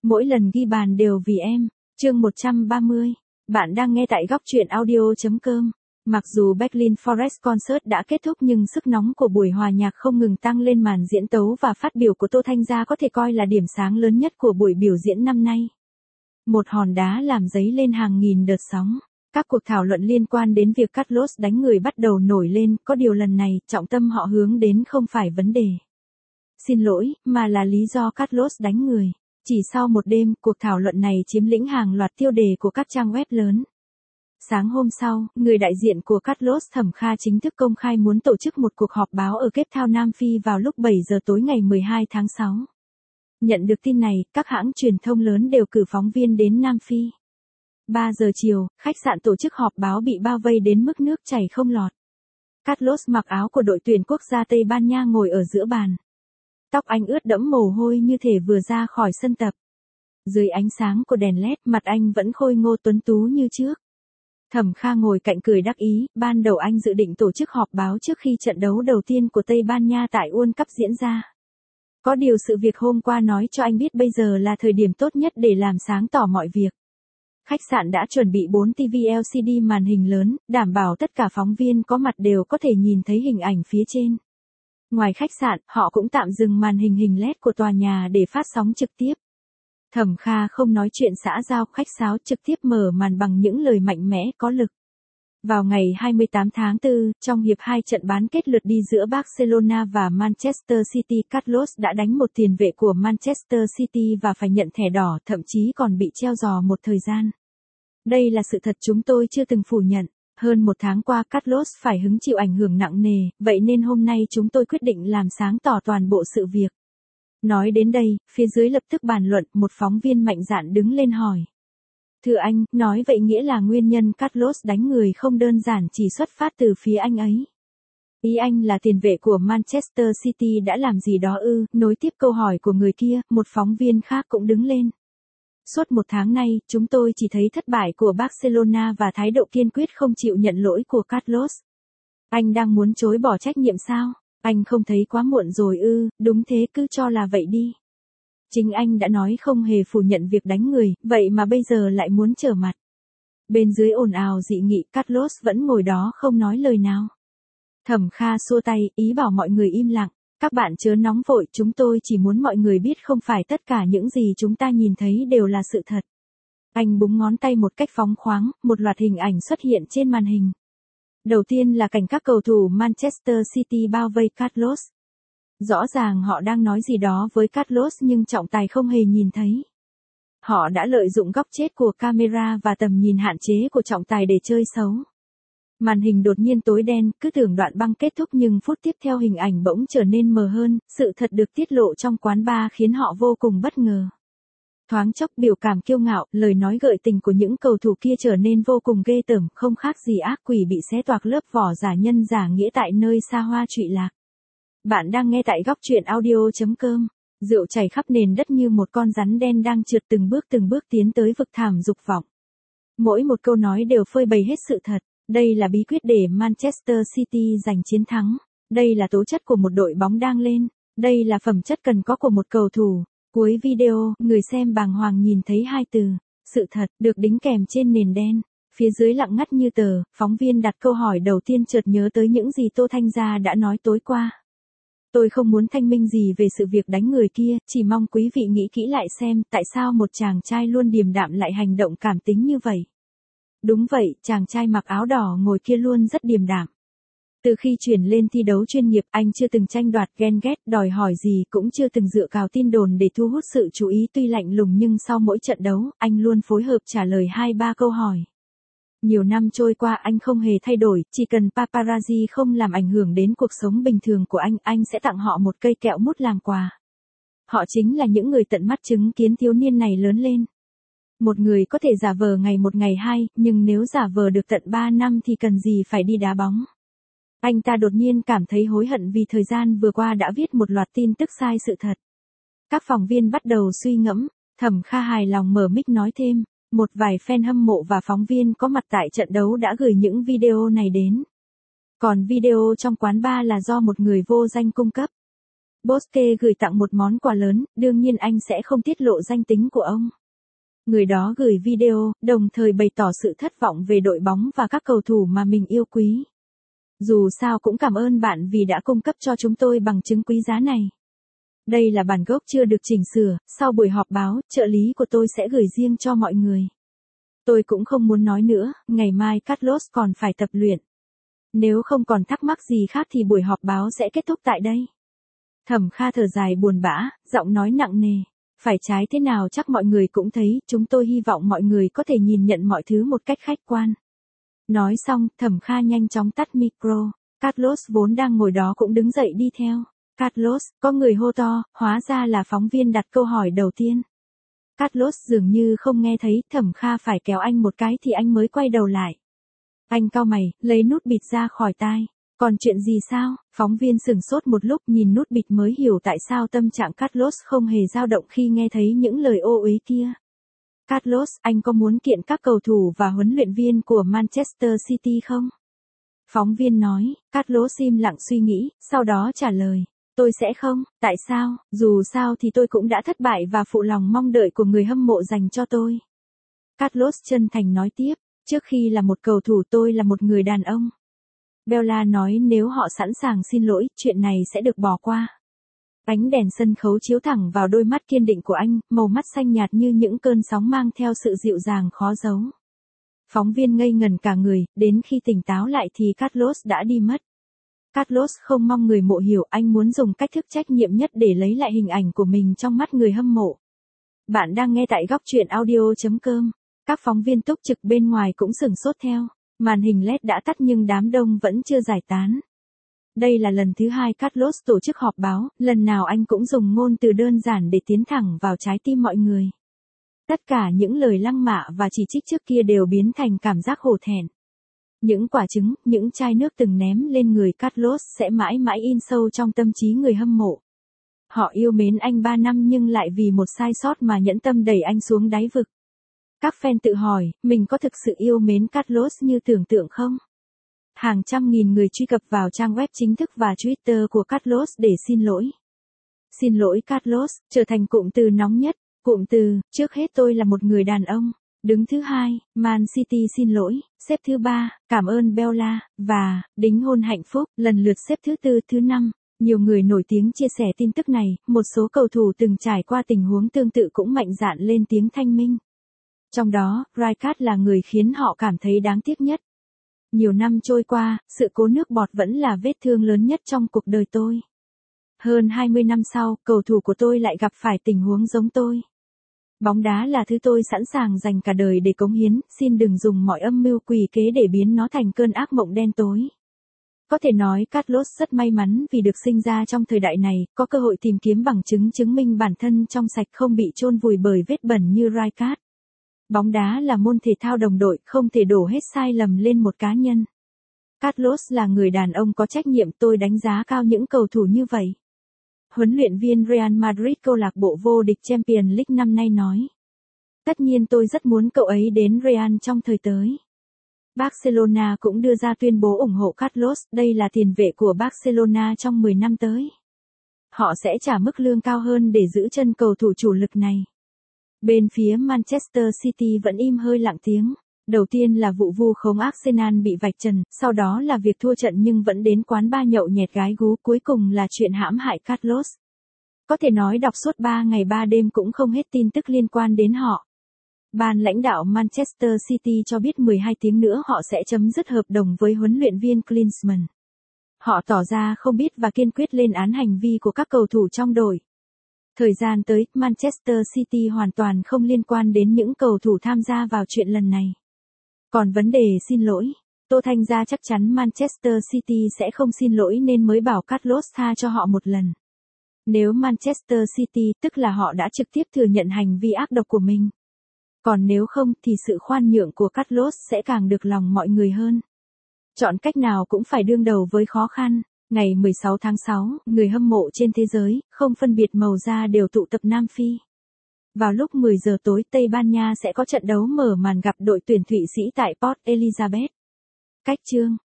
Mỗi lần ghi bàn đều vì em. Chương 130. Bạn đang nghe tại góc truyện audio.com. Mặc dù Berlin Forest Concert đã kết thúc nhưng sức nóng của buổi hòa nhạc không ngừng tăng lên, màn diễn tấu và phát biểu của Tô Thanh Gia có thể coi là điểm sáng lớn nhất của buổi biểu diễn năm nay. Một hòn đá làm dấy lên hàng nghìn đợt sóng. Các cuộc thảo luận liên quan đến việc Carlos đánh người bắt đầu nổi lên, có điều lần này, trọng tâm họ hướng đến không phải vấn đề xin lỗi, mà là lý do Carlos đánh người. Chỉ sau một đêm, cuộc thảo luận này chiếm lĩnh hàng loạt tiêu đề của các trang web lớn. Sáng hôm sau, người đại diện của Carlos Thẩm Kha chính thức công khai muốn tổ chức một cuộc họp báo ở Cape Town, Nam Phi vào lúc 7 giờ tối ngày 12 tháng 6. Nhận được tin này, các hãng truyền thông lớn đều cử phóng viên đến Nam Phi. 3 giờ chiều, khách sạn tổ chức họp báo bị bao vây đến mức nước chảy không lọt. Carlos mặc áo của đội tuyển quốc gia Tây Ban Nha ngồi ở giữa bàn. Tóc anh ướt đẫm mồ hôi như thể vừa ra khỏi sân tập. Dưới ánh sáng của đèn LED, mặt anh vẫn khôi ngô tuấn tú như trước. Thẩm Kha ngồi cạnh cười đắc ý, ban đầu anh dự định tổ chức họp báo trước khi trận đấu đầu tiên của Tây Ban Nha tại World Cup diễn ra. Có điều sự việc hôm qua nói cho anh biết bây giờ là thời điểm tốt nhất để làm sáng tỏ mọi việc. Khách sạn đã chuẩn bị 4 TV LCD màn hình lớn, đảm bảo tất cả phóng viên có mặt đều có thể nhìn thấy hình ảnh phía trên. Ngoài khách sạn, họ cũng tạm dừng màn hình LED của tòa nhà để phát sóng trực tiếp. Thẩm Kha không nói chuyện xã giao khách sáo, trực tiếp mở màn bằng những lời mạnh mẽ có lực. Vào ngày 28 tháng 4, trong hiệp 2 trận bán kết lượt đi giữa Barcelona và Manchester City, Carlos đã đánh một tiền vệ của Manchester City và phải nhận thẻ đỏ, thậm chí còn bị treo giò một thời gian. Đây là sự thật chúng tôi chưa từng phủ nhận. Hơn một tháng qua Carlos phải hứng chịu ảnh hưởng nặng nề, vậy nên hôm nay chúng tôi quyết định làm sáng tỏ toàn bộ sự việc. Nói đến đây, phía dưới lập tức bàn luận, một phóng viên mạnh dạn đứng lên hỏi. Thưa anh, nói vậy nghĩa là nguyên nhân Carlos đánh người không đơn giản chỉ xuất phát từ phía anh ấy. Ý anh là tiền vệ của Manchester City đã làm gì đó ư? Nối tiếp câu hỏi của người kia, một phóng viên khác cũng đứng lên. Suốt một tháng nay, chúng tôi chỉ thấy thất bại của Barcelona và thái độ kiên quyết không chịu nhận lỗi của Carlos. Anh đang muốn chối bỏ trách nhiệm sao? Anh không thấy quá muộn rồi ư? Đúng thế, cứ cho là vậy đi. Chính anh đã nói không hề phủ nhận việc đánh người, vậy mà bây giờ lại muốn trở mặt. Bên dưới ồn ào dị nghị, Carlos vẫn ngồi đó không nói lời nào. Thẩm Kha xua tay, ý bảo mọi người im lặng. Các bạn chớ nóng vội, chúng tôi chỉ muốn mọi người biết không phải tất cả những gì chúng ta nhìn thấy đều là sự thật. Anh búng ngón tay một cách phóng khoáng, một loạt hình ảnh xuất hiện trên màn hình. Đầu tiên là cảnh các cầu thủ Manchester City bao vây Carlos. Rõ ràng họ đang nói gì đó với Carlos nhưng trọng tài không hề nhìn thấy. Họ đã lợi dụng góc chết của camera và tầm nhìn hạn chế của trọng tài để chơi xấu. Màn hình đột nhiên tối đen, cứ tưởng đoạn băng kết thúc nhưng phút tiếp theo hình ảnh bỗng trở nên mờ hơn, sự thật được tiết lộ trong quán bar khiến họ vô cùng bất ngờ. Thoáng chốc biểu cảm kiêu ngạo, lời nói gợi tình của những cầu thủ kia trở nên vô cùng ghê tởm, không khác gì ác quỷ bị xé toạc lớp vỏ giả nhân giả nghĩa tại nơi xa hoa trụy lạc. Bạn đang nghe tại góc truyện audio.com. Rượu chảy khắp nền đất như một con rắn đen đang trượt từng bước tiến tới vực thẳm dục vọng. Mỗi một câu nói đều phơi bày hết sự thật. Đây là bí quyết để Manchester City giành chiến thắng. Đây là tố chất của một đội bóng đang lên. Đây là phẩm chất cần có của một cầu thủ. Cuối video, người xem bàng hoàng nhìn thấy hai từ, sự thật, được đính kèm trên nền đen. Phía dưới lặng ngắt như tờ, phóng viên đặt câu hỏi đầu tiên chợt nhớ tới những gì Tô Thanh Gia đã nói tối qua. Tôi không muốn thanh minh gì về sự việc đánh người kia, chỉ mong quý vị nghĩ kỹ lại xem tại sao một chàng trai luôn điềm đạm lại hành động cảm tính như vậy. Đúng vậy, chàng trai mặc áo đỏ ngồi kia luôn rất điềm đạm. Từ khi chuyển lên thi đấu chuyên nghiệp, anh chưa từng tranh đoạt, ghen ghét, đòi hỏi gì, cũng chưa từng dựa vào tin đồn để thu hút sự chú ý. Tuy lạnh lùng nhưng sau mỗi trận đấu, anh luôn phối hợp trả lời 2-3 câu hỏi. Nhiều năm trôi qua anh không hề thay đổi, chỉ cần paparazzi không làm ảnh hưởng đến cuộc sống bình thường của anh sẽ tặng họ một cây kẹo mút làm quà. Họ chính là những người tận mắt chứng kiến thiếu niên này lớn lên. Một người có thể giả vờ ngày một ngày hai, nhưng nếu giả vờ được tận 3 năm thì cần gì phải đi đá bóng. Anh ta đột nhiên cảm thấy hối hận vì thời gian vừa qua đã viết một loạt tin tức sai sự thật. Các phóng viên bắt đầu suy ngẫm, Thẩm Kha hài lòng mở mic nói thêm, một vài fan hâm mộ và phóng viên có mặt tại trận đấu đã gửi những video này đến. Còn video trong quán bar là do một người vô danh cung cấp. Bosque gửi tặng một món quà lớn, đương nhiên anh sẽ không tiết lộ danh tính của ông. Người đó gửi video, đồng thời bày tỏ sự thất vọng về đội bóng và các cầu thủ mà mình yêu quý. Dù sao cũng cảm ơn bạn vì đã cung cấp cho chúng tôi bằng chứng quý giá này. Đây là bản gốc chưa được chỉnh sửa, sau buổi họp báo, trợ lý của tôi sẽ gửi riêng cho mọi người. Tôi cũng không muốn nói nữa, ngày mai Carlos còn phải tập luyện. Nếu không còn thắc mắc gì khác thì buổi họp báo sẽ kết thúc tại đây. Thẩm Kha thở dài buồn bã, giọng nói nặng nề. Phải trái thế nào chắc mọi người cũng thấy, chúng tôi hy vọng mọi người có thể nhìn nhận mọi thứ một cách khách quan. Nói xong, Thẩm Kha nhanh chóng tắt micro. Carlos vốn đang ngồi đó cũng đứng dậy đi theo. Carlos, có người hô to, hóa ra là phóng viên đặt câu hỏi đầu tiên. Carlos dường như không nghe thấy, Thẩm Kha phải kéo anh một cái thì anh mới quay đầu lại. Anh cau mày, lấy nút bịt ra khỏi tai. Còn chuyện gì sao? Phóng viên sửng sốt một lúc nhìn nút bịt mới hiểu tại sao tâm trạng Carlos không hề dao động khi nghe thấy những lời ô uế kia. Carlos, anh có muốn kiện các cầu thủ và huấn luyện viên của Manchester City không? Phóng viên nói, Carlos im lặng suy nghĩ, sau đó trả lời. Tôi sẽ không, tại sao? Dù sao thì tôi cũng đã thất bại và phụ lòng mong đợi của người hâm mộ dành cho tôi. Carlos chân thành nói tiếp, trước khi là một cầu thủ tôi là một người đàn ông. Bella nói nếu họ sẵn sàng xin lỗi, chuyện này sẽ được bỏ qua. Ánh đèn sân khấu chiếu thẳng vào đôi mắt kiên định của anh, màu mắt xanh nhạt như những cơn sóng mang theo sự dịu dàng khó giấu. Phóng viên ngây ngẩn cả người, đến khi tỉnh táo lại thì Carlos đã đi mất. Carlos không mong người mộ hiểu, anh muốn dùng cách thức trách nhiệm nhất để lấy lại hình ảnh của mình trong mắt người hâm mộ. Bạn đang nghe tại góc truyện audio.com. Các phóng viên túc trực bên ngoài cũng sửng sốt theo. Màn hình LED đã tắt nhưng đám đông vẫn chưa giải tán. Đây là lần thứ 2 Carlos tổ chức họp báo, lần nào anh cũng dùng ngôn từ đơn giản để tiến thẳng vào trái tim mọi người. Tất cả những lời lăng mạ và chỉ trích trước kia đều biến thành cảm giác hổ thẹn. Những quả trứng, những chai nước từng ném lên người Carlos sẽ mãi mãi in sâu trong tâm trí người hâm mộ. Họ yêu mến anh 3 năm nhưng lại vì một sai sót mà nhẫn tâm đẩy anh xuống đáy vực. Các fan tự hỏi, mình có thực sự yêu mến Carlos như tưởng tượng không? Hàng trăm nghìn người truy cập vào trang web chính thức và Twitter của Carlos để xin lỗi. Xin lỗi Carlos, trở thành cụm từ nóng nhất. Cụm từ, trước hết tôi là một người đàn ông. Đứng thứ 2, Man City xin lỗi. Xếp thứ 3, cảm ơn Bella. Và, đính hôn hạnh phúc, lần lượt xếp thứ 4, thứ 5. Nhiều người nổi tiếng chia sẻ tin tức này, một số cầu thủ từng trải qua tình huống tương tự cũng mạnh dạn lên tiếng thanh minh. Trong đó, Rijkaard là người khiến họ cảm thấy đáng tiếc nhất. Nhiều năm trôi qua, sự cố nước bọt vẫn là vết thương lớn nhất trong cuộc đời tôi. Hơn 20 năm sau, cầu thủ của tôi lại gặp phải tình huống giống tôi. Bóng đá là thứ tôi sẵn sàng dành cả đời để cống hiến, xin đừng dùng mọi âm mưu quỷ kế để biến nó thành cơn ác mộng đen tối. Có thể nói Carlos rất may mắn vì được sinh ra trong thời đại này, có cơ hội tìm kiếm bằng chứng chứng minh bản thân trong sạch không bị chôn vùi bởi vết bẩn như Rijkaard. Bóng đá là môn thể thao đồng đội, không thể đổ hết sai lầm lên một cá nhân. Carlos là người đàn ông có trách nhiệm, tôi đánh giá cao những cầu thủ như vậy. Huấn luyện viên Real Madrid câu lạc bộ vô địch Champions League năm nay nói. Tất nhiên tôi rất muốn cậu ấy đến Real trong thời tới. Barcelona cũng đưa ra tuyên bố ủng hộ Carlos, đây là tiền vệ của Barcelona trong 10 năm tới. Họ sẽ trả mức lương cao hơn để giữ chân cầu thủ chủ lực này. Bên phía Manchester City vẫn im hơi lặng tiếng. Đầu tiên là vụ vu khống Arsenal bị vạch trần, sau đó là việc thua trận nhưng vẫn đến quán bar nhậu nhẹt gái gú, cuối cùng là chuyện hãm hại Carlos. Có thể nói đọc suốt 3 ngày 3 đêm cũng không hết tin tức liên quan đến họ. Ban lãnh đạo Manchester City cho biết 12 tiếng nữa họ sẽ chấm dứt hợp đồng với huấn luyện viên Klinsmann. Họ tỏ ra không biết và kiên quyết lên án hành vi của các cầu thủ trong đội. Thời gian tới, Manchester City hoàn toàn không liên quan đến những cầu thủ tham gia vào chuyện lần này. Còn vấn đề xin lỗi, Tô Thanh Gia chắc chắn Manchester City sẽ không xin lỗi nên mới bảo Carlos tha cho họ một lần. Nếu Manchester City, tức là họ đã trực tiếp thừa nhận hành vi ác độc của mình. Còn nếu không thì sự khoan nhượng của Carlos sẽ càng được lòng mọi người hơn. Chọn cách nào cũng phải đương đầu với khó khăn. Ngày 16 tháng 6, người hâm mộ trên thế giới, không phân biệt màu da đều tụ tập Nam Phi. Vào lúc 10 giờ tối, Tây Ban Nha sẽ có trận đấu mở màn gặp đội tuyển Thụy Sĩ tại Port Elizabeth. Cách chương